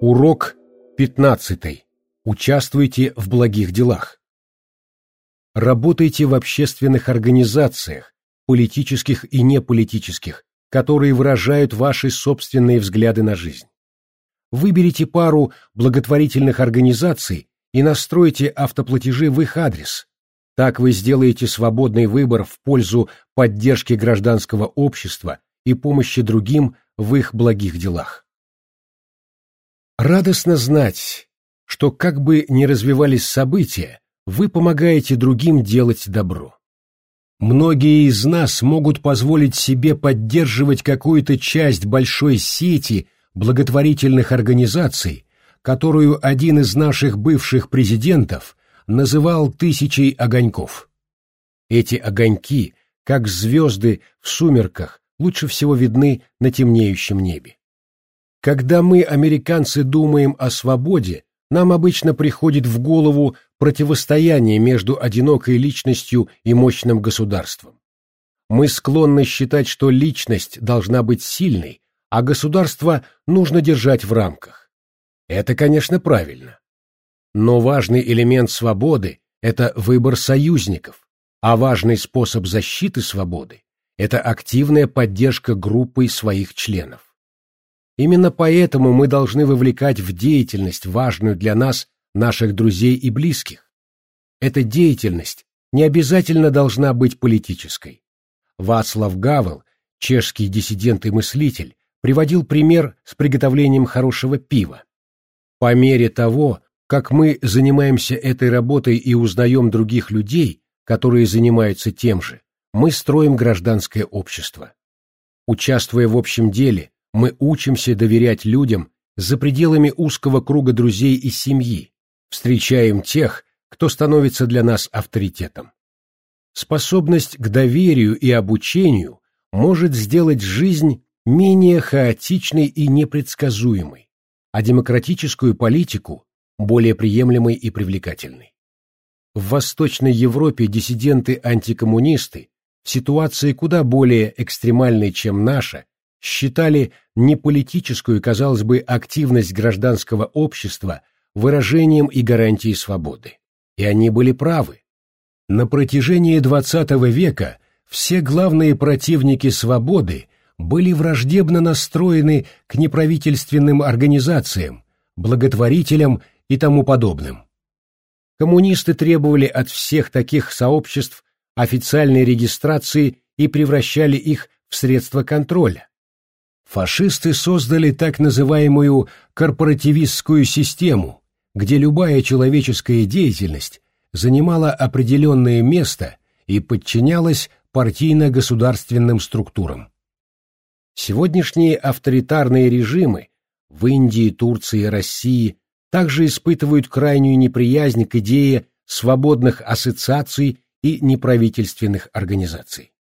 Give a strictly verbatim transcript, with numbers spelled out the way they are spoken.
Урок пятнадцатый. Участвуйте в благих делах. Работайте в общественных организациях, политических и неполитических, которые выражают ваши собственные взгляды на жизнь. Выберите пару благотворительных организаций и настройте автоплатежи в их адрес. Так вы сделаете свободный выбор в пользу поддержки гражданского общества и помощи другим в их благих делах. Радостно знать, что как бы ни развивались события, вы помогаете другим делать добро. Многие из нас могут позволить себе поддерживать какую-то часть большой сети благотворительных организаций, которую один из наших бывших президентов называл «тысячей огоньков». Эти огоньки, как звезды в сумерках, лучше всего видны на темнеющем небе. Когда мы, американцы, думаем о свободе, нам обычно приходит в голову противостояние между одинокой личностью и мощным государством. Мы склонны считать, что личность должна быть сильной, а государство нужно держать в рамках. Это, конечно, правильно. Но важный элемент свободы – это выбор союзников, а важный способ защиты свободы – это активная поддержка группой своих членов. Именно поэтому мы должны вовлекать в деятельность, важную для нас, наших друзей и близких. Эта деятельность не обязательно должна быть политической. Вацлав Гавел, чешский диссидент и мыслитель, приводил пример с приготовлением хорошего пива. По мере того, как мы занимаемся этой работой и узнаем других людей, которые занимаются тем же, мы строим гражданское общество. Участвуя в общем деле, мы учимся доверять людям за пределами узкого круга друзей и семьи, встречаем тех, кто становится для нас авторитетом. Способность к доверию и обучению может сделать жизнь менее хаотичной и непредсказуемой, а демократическую политику более приемлемой и привлекательной. В Восточной Европе диссиденты-антикоммунисты в ситуации куда более экстремальной, чем наша, считали неполитическую, казалось бы, активность гражданского общества выражением и гарантией свободы. И они были правы. На протяжении двадцатого века все главные противники свободы были враждебно настроены к неправительственным организациям, благотворителям и тому подобным. Коммунисты требовали от всех таких сообществ официальной регистрации и превращали их в средства контроля. Фашисты создали так называемую корпоративистскую систему, где любая человеческая деятельность занимала определенное место и подчинялась партийно-государственным структурам. Сегодняшние авторитарные режимы в Индии, Турции и России также испытывают крайнюю неприязнь к идее свободных ассоциаций и неправительственных организаций.